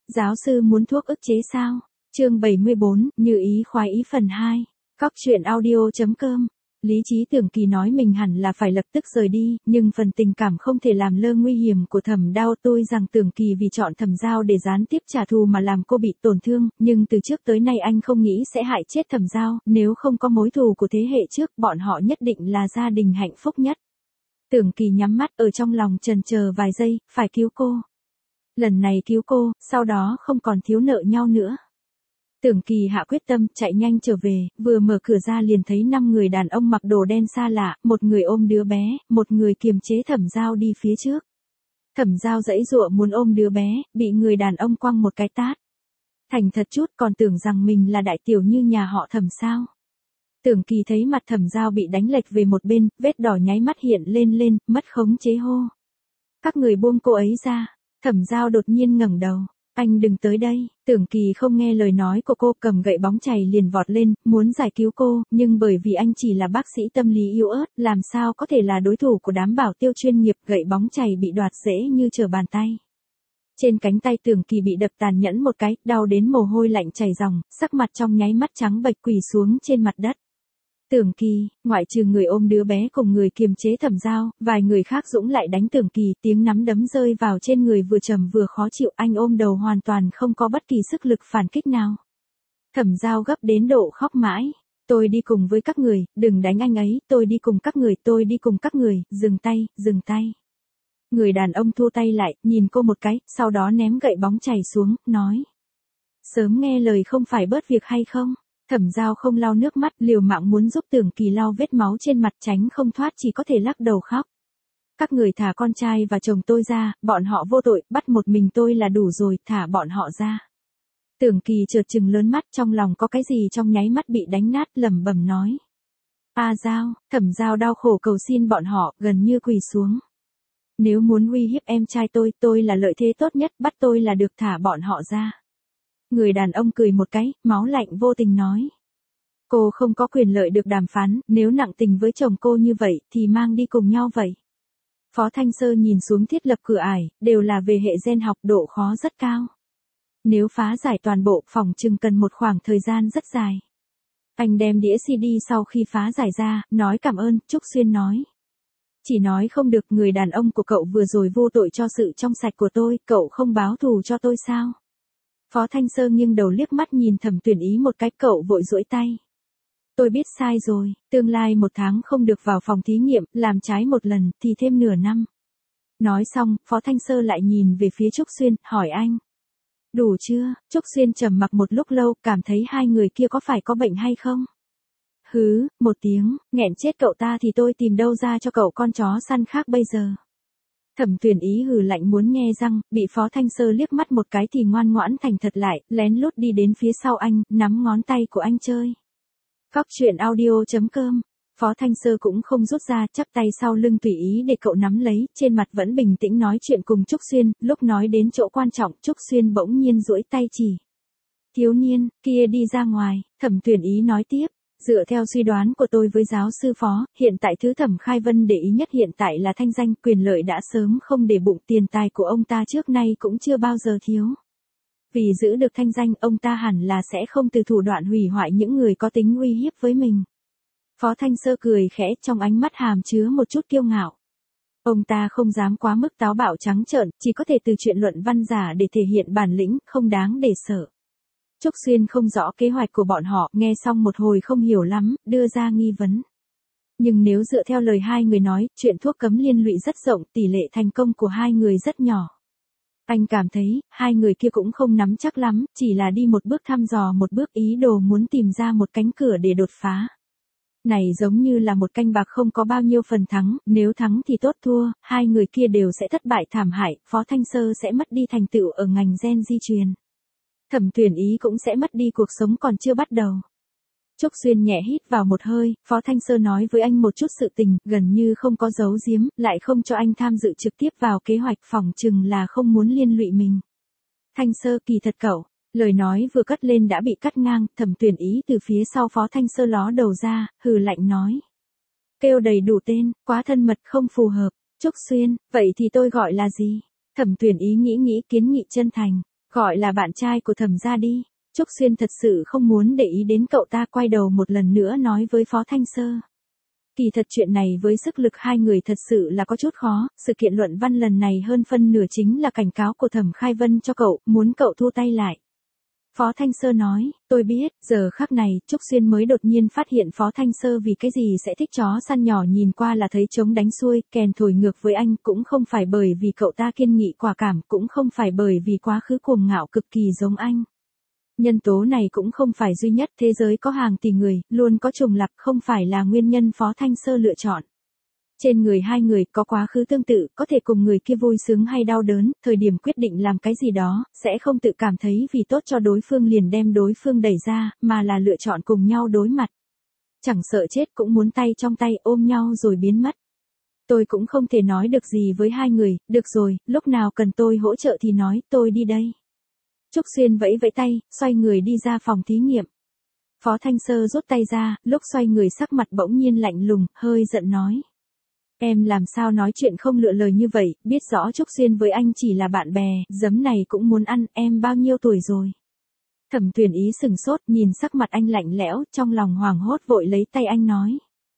Giáo sư muốn thuốc ức chế sao? Chương 74, như ý khoái ý phần 2. Cóc truyện audio.com. Lý trí Tưởng Kỳ nói mình hẳn là phải lập tức rời đi, nhưng phần tình cảm không thể làm lơ nguy hiểm của Thẩm Đao. Tôi rằng Tưởng Kỳ vì chọn Thẩm Giao để gián tiếp trả thù mà làm cô bị tổn thương, nhưng từ trước tới nay anh không nghĩ sẽ hại chết Thẩm Giao, nếu không có mối thù của thế hệ trước, bọn họ nhất định là gia đình hạnh phúc nhất. Tưởng Kỳ nhắm mắt, ở trong lòng chần chờ vài giây, phải cứu cô. Lần này cứu cô, sau đó không còn thiếu nợ nhau nữa. Tưởng Kỳ hạ quyết tâm, chạy nhanh trở về, vừa mở cửa ra liền thấy 5 người đàn ông mặc đồ đen xa lạ, một người ôm đứa bé, một người kiềm chế Thẩm Giao đi phía trước. Thẩm Giao giãy giụa muốn ôm đứa bé, bị người đàn ông quăng một cái tát. Thành thật chút, còn tưởng rằng mình là đại tiểu như nhà họ Thẩm sao. Tưởng Kỳ thấy mặt Thẩm Giao bị đánh lệch về một bên, vết đỏ nháy mắt hiện lên, mất khống chế hô. Các người buông cô ấy ra. Thẩm Giao đột nhiên ngẩng đầu. Anh đừng tới đây. Tưởng Kỳ không nghe lời nói của cô, cầm gậy bóng chày liền vọt lên, muốn giải cứu cô, nhưng bởi vì anh chỉ là bác sĩ tâm lý yếu ớt, làm sao có thể là đối thủ của đám bảo tiêu chuyên nghiệp, gậy bóng chày bị đoạt dễ như trở bàn tay. Trên cánh tay Tưởng Kỳ bị đập tàn nhẫn một cái, đau đến mồ hôi lạnh chảy ròng, sắc mặt trong nháy mắt trắng bệch quỳ xuống trên mặt đất. Tưởng Kỳ, ngoại trừ người ôm đứa bé cùng người kiềm chế Thẩm Giao, vài người khác dũng lại đánh Tưởng Kỳ, tiếng nắm đấm rơi vào trên người vừa trầm vừa khó chịu, anh ôm đầu hoàn toàn không có bất kỳ sức lực phản kích nào. Thẩm Giao gấp đến độ khóc mãi. Tôi đi cùng với các người, đừng đánh anh ấy, tôi đi cùng các người, tôi đi cùng các người, dừng tay. Người đàn ông thua tay lại, nhìn cô một cái, sau đó ném gậy bóng chày xuống, nói. Sớm nghe lời không phải bớt việc hay không? Thẩm Giao không lau nước mắt, liều mạng muốn giúp Tưởng Kỳ lau vết máu trên mặt, tránh không thoát chỉ có thể lắc đầu khóc. Các người thả con trai và chồng tôi ra, bọn họ vô tội, bắt một mình tôi là đủ rồi, thả bọn họ ra. Tưởng Kỳ chợt trừng lớn mắt, trong lòng có cái gì trong nháy mắt bị đánh nát, lẩm bẩm nói. Giao, Thẩm Giao đau khổ cầu xin bọn họ, gần như quỳ xuống. Nếu muốn uy hiếp em trai tôi là lợi thế tốt nhất, bắt tôi là được, thả bọn họ ra. Người đàn ông cười một cái, máu lạnh vô tình nói. Cô không có quyền lợi được đàm phán, nếu nặng tình với chồng cô như vậy, thì mang đi cùng nhau vậy. Phó Thanh Sơ nhìn xuống thiết lập cửa ải, đều là về hệ gen học, độ khó rất cao. Nếu phá giải toàn bộ, phòng chừng cần một khoảng thời gian rất dài. Anh đem đĩa CD sau khi phá giải ra, nói cảm ơn, Trúc Xuyên nói. Chỉ nói không được, người đàn ông của cậu vừa rồi vô tội cho sự trong sạch của tôi, cậu không báo thù cho tôi sao? Phó Thanh Sơ nghiêng đầu liếc mắt nhìn Thẩm Tuyển Ý một cái, cậu vội duỗi tay. Tôi biết sai rồi, tương lai 1 tháng không được vào phòng thí nghiệm, làm trái một lần, thì thêm nửa năm. Nói xong, Phó Thanh Sơ lại nhìn về phía Trúc Xuyên, hỏi anh. Đủ chưa? Trúc Xuyên trầm mặc một lúc lâu, cảm thấy hai người kia có phải có bệnh hay không? Hứ, một tiếng, nghẹn chết cậu ta thì tôi tìm đâu ra cho cậu con chó săn khác bây giờ. Thẩm Tuyển Ý hừ lạnh muốn nhe răng, bị Phó Thanh Sơ liếc mắt một cái thì ngoan ngoãn thành thật lại, lén lút đi đến phía sau anh, nắm ngón tay của anh chơi. Cóc truyện audio.com. Phó Thanh Sơ cũng không rút ra, chắp tay sau lưng tùy ý để cậu nắm lấy, trên mặt vẫn bình tĩnh nói chuyện cùng Trúc Xuyên, lúc nói đến chỗ quan trọng, Trúc Xuyên bỗng nhiên duỗi tay chỉ. Thiếu niên, kia đi ra ngoài, Thẩm Tuyển Ý nói tiếp. Dựa theo suy đoán của tôi với giáo sư Phó, hiện tại thứ Thẩm Khai Vân để ý nhất hiện tại là thanh danh, quyền lợi đã sớm không để bụng, tiền tài của ông ta trước nay cũng chưa bao giờ thiếu. Vì giữ được thanh danh, ông ta hẳn là sẽ không từ thủ đoạn hủy hoại những người có tính uy hiếp với mình. Phó Thanh Sơ cười khẽ, trong ánh mắt hàm chứa một chút kiêu ngạo. Ông ta không dám quá mức táo bạo trắng trợn, chỉ có thể từ chuyện luận văn giả để thể hiện bản lĩnh, không đáng để sợ. Trúc Xuyên không rõ kế hoạch của bọn họ, nghe xong một hồi không hiểu lắm, đưa ra nghi vấn. Nhưng nếu dựa theo lời hai người nói, chuyện thuốc cấm liên lụy rất rộng, tỷ lệ thành công của hai người rất nhỏ. Anh cảm thấy, hai người kia cũng không nắm chắc lắm, chỉ là đi một bước thăm dò một bước, ý đồ muốn tìm ra một cánh cửa để đột phá. Này giống như là một canh bạc không có bao nhiêu phần thắng, nếu thắng thì tốt, thua, hai người kia đều sẽ thất bại thảm hại, Phó Thanh Sơ sẽ mất đi thành tựu ở ngành gen di truyền. Thẩm Tuyển Ý cũng sẽ mất đi cuộc sống còn chưa bắt đầu. Trúc Xuyên nhẹ hít vào một hơi, Phó Thanh Sơ nói với anh một chút sự tình, gần như không có giấu giếm, lại không cho anh tham dự trực tiếp vào kế hoạch, phỏng chừng là không muốn liên lụy mình. Thanh Sơ, kỳ thật cậu, lời nói vừa cất lên đã bị cắt ngang, Thẩm Tuyển Ý từ phía sau Phó Thanh Sơ ló đầu ra, hừ lạnh nói. Kêu đầy đủ tên, quá thân mật không phù hợp. Trúc Xuyên, vậy thì tôi gọi là gì? Thẩm Tuyển Ý nghĩ kiến nghị chân thành. Gọi là bạn trai của Thẩm gia đi. Trúc Xuyên thật sự không muốn để ý đến cậu ta, quay đầu một lần nữa nói với Phó Thanh Sơ. Kỳ thật chuyện này với sức lực hai người thật sự là có chút khó, sự kiện luận văn lần này hơn phân nửa chính là cảnh cáo của Thẩm Khai Vân cho cậu, muốn cậu thu tay lại. Phó Thanh Sơ nói, tôi biết, giờ khắc này, Trúc Xuyên mới đột nhiên phát hiện Phó Thanh Sơ vì cái gì sẽ thích chó săn nhỏ, nhìn qua là thấy trống đánh xuôi, kèn thổi ngược với anh, cũng không phải bởi vì cậu ta kiên nghị quả cảm, cũng không phải bởi vì quá khứ cuồng ngạo cực kỳ giống anh. Nhân tố này cũng không phải duy nhất, thế giới có hàng tỷ người, luôn có trùng lặp, không phải là nguyên nhân Phó Thanh Sơ lựa chọn. Trên người hai người có quá khứ tương tự, có thể cùng người kia vui sướng hay đau đớn, thời điểm quyết định làm cái gì đó, sẽ không tự cảm thấy vì tốt cho đối phương liền đem đối phương đẩy ra, mà là lựa chọn cùng nhau đối mặt. Chẳng sợ chết cũng muốn tay trong tay ôm nhau rồi biến mất. Tôi cũng không thể nói được gì với hai người, được rồi, lúc nào cần tôi hỗ trợ thì nói, tôi đi đây. Trúc Xuyên vẫy vẫy tay, xoay người đi ra phòng thí nghiệm. Phó Thanh Sơ rút tay ra, lúc xoay người sắc mặt bỗng nhiên lạnh lùng, hơi giận nói. Em làm sao nói chuyện không lựa lời như vậy, biết rõ Trúc Xuyên với anh chỉ là bạn bè, giấm này cũng muốn ăn, em bao nhiêu tuổi rồi. Thẩm Tuyền Ý sừng sốt, nhìn sắc mặt anh lạnh lẽo, trong lòng hoảng hốt vội lấy tay anh nói.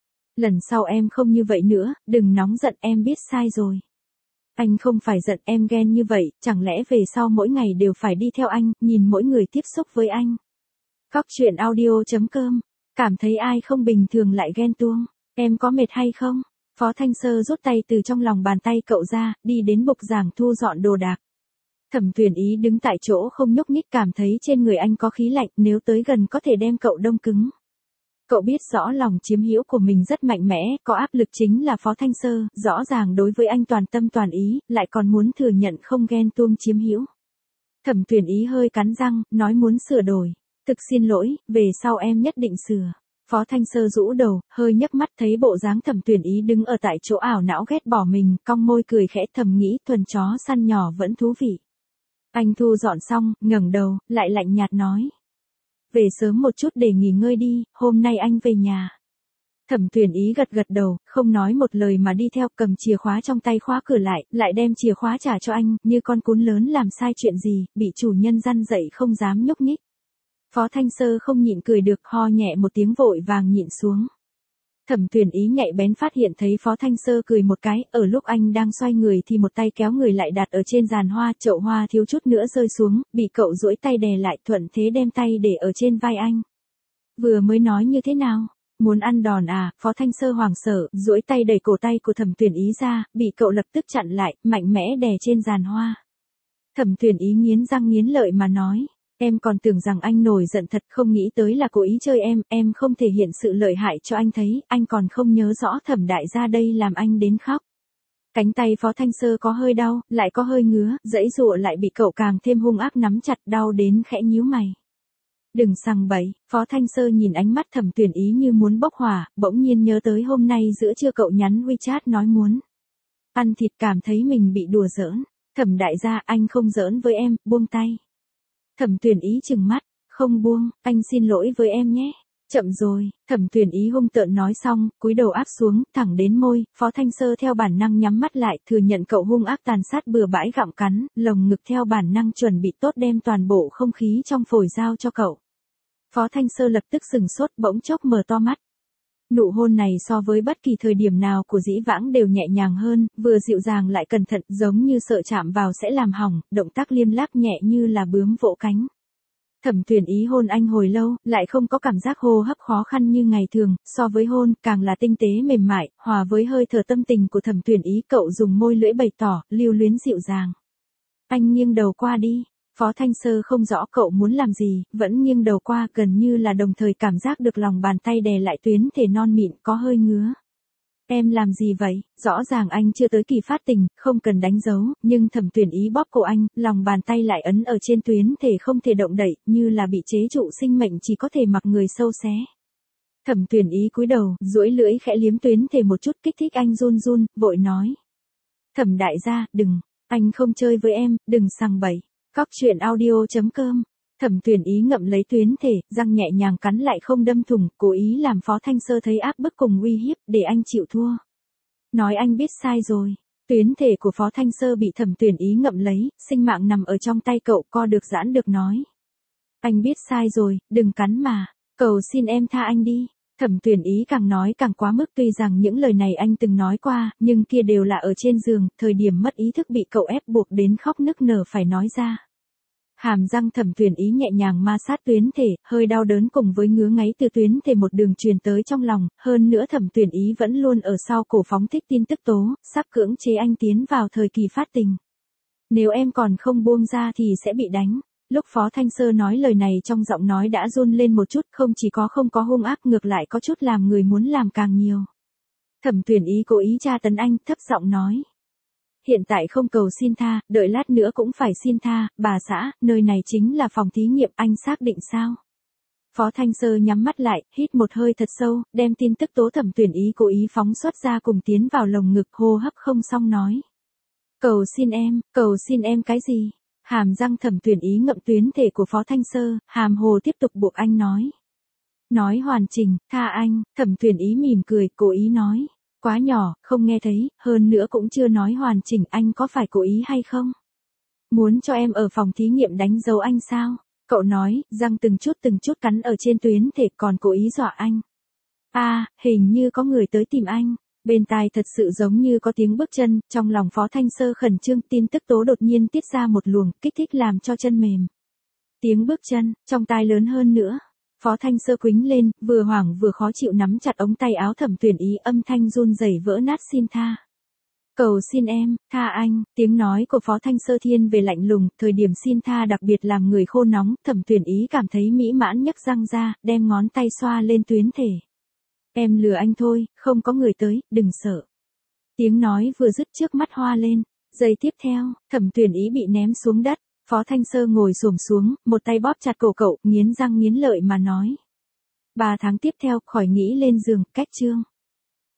Lần sau em không như vậy nữa, đừng nóng giận, em biết sai rồi. Anh không phải giận, em ghen như vậy, chẳng lẽ về sau mỗi ngày đều phải đi theo anh, nhìn mỗi người tiếp xúc với anh. Góc truyện audio.com, cảm thấy ai không bình thường lại ghen tuông, em có mệt hay không? Phó Thanh Sơ rút tay từ trong lòng bàn tay cậu ra, đi đến bục giảng thu dọn đồ đạc. Thẩm Tuyền Ý đứng tại chỗ không nhúc nhích, cảm thấy trên người anh có khí lạnh, nếu tới gần có thể đem cậu đông cứng. Cậu biết rõ lòng chiếm hữu của mình rất mạnh mẽ, có áp lực chính là Phó Thanh Sơ, rõ ràng đối với anh toàn tâm toàn ý, lại còn muốn thừa nhận không ghen tuông chiếm hữu. Thẩm Tuyền Ý hơi cắn răng, nói muốn sửa đổi. Thực xin lỗi, về sau em nhất định sửa. Phó Thanh Sơ rũ đầu, hơi nhấc mắt thấy bộ dáng Thẩm Tuyền Ý đứng ở tại chỗ ảo não ghét bỏ mình, cong môi cười khẽ thầm nghĩ thuần chó săn nhỏ vẫn thú vị. Anh thu dọn xong, ngẩng đầu, lại lạnh nhạt nói. Về sớm một chút để nghỉ ngơi đi, hôm nay anh về nhà. Thẩm Tuyền Ý gật gật đầu, không nói một lời mà đi theo, cầm chìa khóa trong tay khóa cửa lại đem chìa khóa trả cho anh, như con cún lớn làm sai chuyện gì, bị chủ nhân răn dậy không dám nhúc nhích. Phó Thanh Sơ không nhịn cười được, ho nhẹ một tiếng vội vàng nhịn xuống. Thẩm Tuyền Ý nhạy bén phát hiện thấy Phó Thanh Sơ cười một cái, ở lúc anh đang xoay người thì một tay kéo người lại đặt ở trên giàn hoa, chậu hoa thiếu chút nữa rơi xuống, bị cậu duỗi tay đè lại, thuận thế đem tay để ở trên vai anh. Vừa mới nói như thế nào? Muốn ăn đòn à? Phó Thanh Sơ hoảng sợ, duỗi tay đẩy cổ tay của Thẩm Tuyền Ý ra, bị cậu lập tức chặn lại, mạnh mẽ đè trên giàn hoa. Thẩm Tuyền Ý nghiến răng nghiến lợi mà nói. Em còn tưởng rằng anh nổi giận thật, không nghĩ tới là cố ý chơi em không thể hiện sự lợi hại cho anh thấy, anh còn không nhớ rõ Thẩm đại gia đây làm anh đến khóc. Cánh tay Phó Thanh Sơ có hơi đau, lại có hơi ngứa, giãy giụa lại bị cậu càng thêm hung ác nắm chặt, đau đến khẽ nhíu mày. Đừng sằng bậy, Phó Thanh Sơ nhìn ánh mắt Thẩm Tuyền Ý như muốn bốc hỏa, bỗng nhiên nhớ tới hôm nay giữa trưa cậu nhắn WeChat nói muốn ăn thịt, cảm thấy mình bị đùa giỡn. Thẩm đại gia, anh không giỡn với em, buông tay. Thẩm Tuyền Ý trừng mắt, không buông, anh xin lỗi với em nhé. Chậm rồi, Thẩm Tuyền Ý hung tợn nói xong, cúi đầu áp xuống, thẳng đến môi, Phó Thanh Sơ theo bản năng nhắm mắt lại, thừa nhận cậu hung ác tàn sát bừa bãi gặm cắn, lồng ngực theo bản năng chuẩn bị tốt đem toàn bộ không khí trong phổi giao cho cậu. Phó Thanh Sơ lập tức sừng sốt, bỗng chốc mở to mắt. Nụ hôn này so với bất kỳ thời điểm nào của dĩ vãng đều nhẹ nhàng hơn, vừa dịu dàng lại cẩn thận, giống như sợ chạm vào sẽ làm hỏng, động tác liêm láp nhẹ như là bướm vỗ cánh. Thẩm Tuyền Ý hôn anh hồi lâu, lại không có cảm giác hô hấp khó khăn như ngày thường, so với hôn, càng là tinh tế mềm mại, hòa với hơi thở tâm tình của Thẩm Tuyền Ý, cậu dùng môi lưỡi bày tỏ, lưu luyến dịu dàng. Anh nghiêng đầu qua đi. Phó Thanh Sơ không rõ cậu muốn làm gì, vẫn nghiêng đầu qua, gần như là đồng thời cảm giác được lòng bàn tay đè lại tuyến thể non mịn có hơi ngứa. Em làm gì vậy? Rõ ràng anh chưa tới kỳ phát tình, không cần đánh dấu, nhưng Thẩm Tuyền Ý bóp cổ anh, lòng bàn tay lại ấn ở trên tuyến thể không thể động đậy, như là bị chế trụ sinh mệnh chỉ có thể mặc người sâu xé. Thẩm Tuyền Ý cúi đầu, duỗi lưỡi khẽ liếm tuyến thể một chút, kích thích anh run run, vội nói. Thẩm đại gia, đừng, anh không chơi với em, đừng sằng bậy. Góc truyện audio.com. Thẩm Tuyền Ý ngậm lấy tuyến thể, răng nhẹ nhàng cắn lại không đâm thủng, cố ý làm Phó Thanh Sơ thấy áp bức cùng uy hiếp, để anh chịu thua. Nói anh biết sai rồi. Tuyến thể của Phó Thanh Sơ bị Thẩm Tuyển Ý ngậm lấy, sinh mạng nằm ở trong tay cậu, co được giãn được nói. Anh biết sai rồi, đừng cắn mà, cầu xin em tha anh đi. Thẩm Tuyển Ý càng nói càng quá mức, tuy rằng những lời này anh từng nói qua, nhưng kia đều là ở trên giường, thời điểm mất ý thức bị cậu ép buộc đến khóc nức nở phải nói ra. Hàm răng Thẩm Tuyển Ý nhẹ nhàng ma sát tuyến thể, hơi đau đớn cùng với ngứa ngáy từ tuyến thể một đường truyền tới trong lòng, hơn nữa Thẩm Tuyển Ý vẫn luôn ở sau cổ phóng thích tin tức tố, sắp cưỡng chế anh tiến vào thời kỳ phát tình. Nếu em còn không buông ra thì sẽ bị đánh. Lúc Phó Thanh Sơ nói lời này trong giọng nói đã run lên một chút, không chỉ có không có hung ác, ngược lại có chút làm người muốn làm càng nhiều. Thẩm Tuyển Ý cố ý tra tấn anh, thấp giọng nói. Hiện tại không cầu xin tha, đợi lát nữa cũng phải xin tha, bà xã, nơi này chính là phòng thí nghiệm, anh xác định sao? Phó Thanh Sơ nhắm mắt lại, hít một hơi thật sâu, đem tin tức tố Thẩm Tuyển Ý cố ý phóng xuất ra cùng tiến vào lồng ngực, hô hấp không xong nói. Cầu xin em cái gì? Hàm răng Thẩm Tuyển Ý ngậm tuyến thể của Phó Thanh Sơ, hàm hồ tiếp tục buộc anh nói. Nói hoàn chỉnh, tha anh, Thẩm Tuyển Ý mỉm cười, cố ý nói. Quá nhỏ, không nghe thấy, hơn nữa cũng chưa nói hoàn chỉnh, anh có phải cố ý hay không? Muốn cho em ở phòng thí nghiệm đánh dấu anh sao? Cậu nói, răng từng chút cắn ở trên tuyến thể, còn cố ý dọa anh. Hình như có người tới tìm anh. Bên tai thật sự giống như có tiếng bước chân, trong lòng Phó Thanh Sơ khẩn trương, tin tức tố đột nhiên tiết ra một luồng, kích thích làm cho chân mềm. Tiếng bước chân, trong tai lớn hơn nữa. Phó Thanh Sơ quĩnh lên, vừa hoảng vừa khó chịu nắm chặt ống tay áo Thẩm Tuyển Ý, âm thanh run rẩy vỡ nát xin tha. Cầu xin em, tha anh, tiếng nói của Phó Thanh Sơ thiên về lạnh lùng, thời điểm xin tha đặc biệt làm người khô nóng, Thẩm Tuyển Ý cảm thấy mỹ mãn nhấc răng ra, đem ngón tay xoa lên tuyến thể. Em lừa anh thôi, không có người tới, đừng sợ. Tiếng nói vừa dứt trước mắt hoa lên, giây tiếp theo, Thẩm Tuyển Ý bị ném xuống đất, Phó Thanh Sơ ngồi xổm xuống, một tay bóp chặt cổ cậu, nghiến răng nghiến lợi mà nói. 3 tháng tiếp theo, khỏi nghĩ lên giường, cách chương.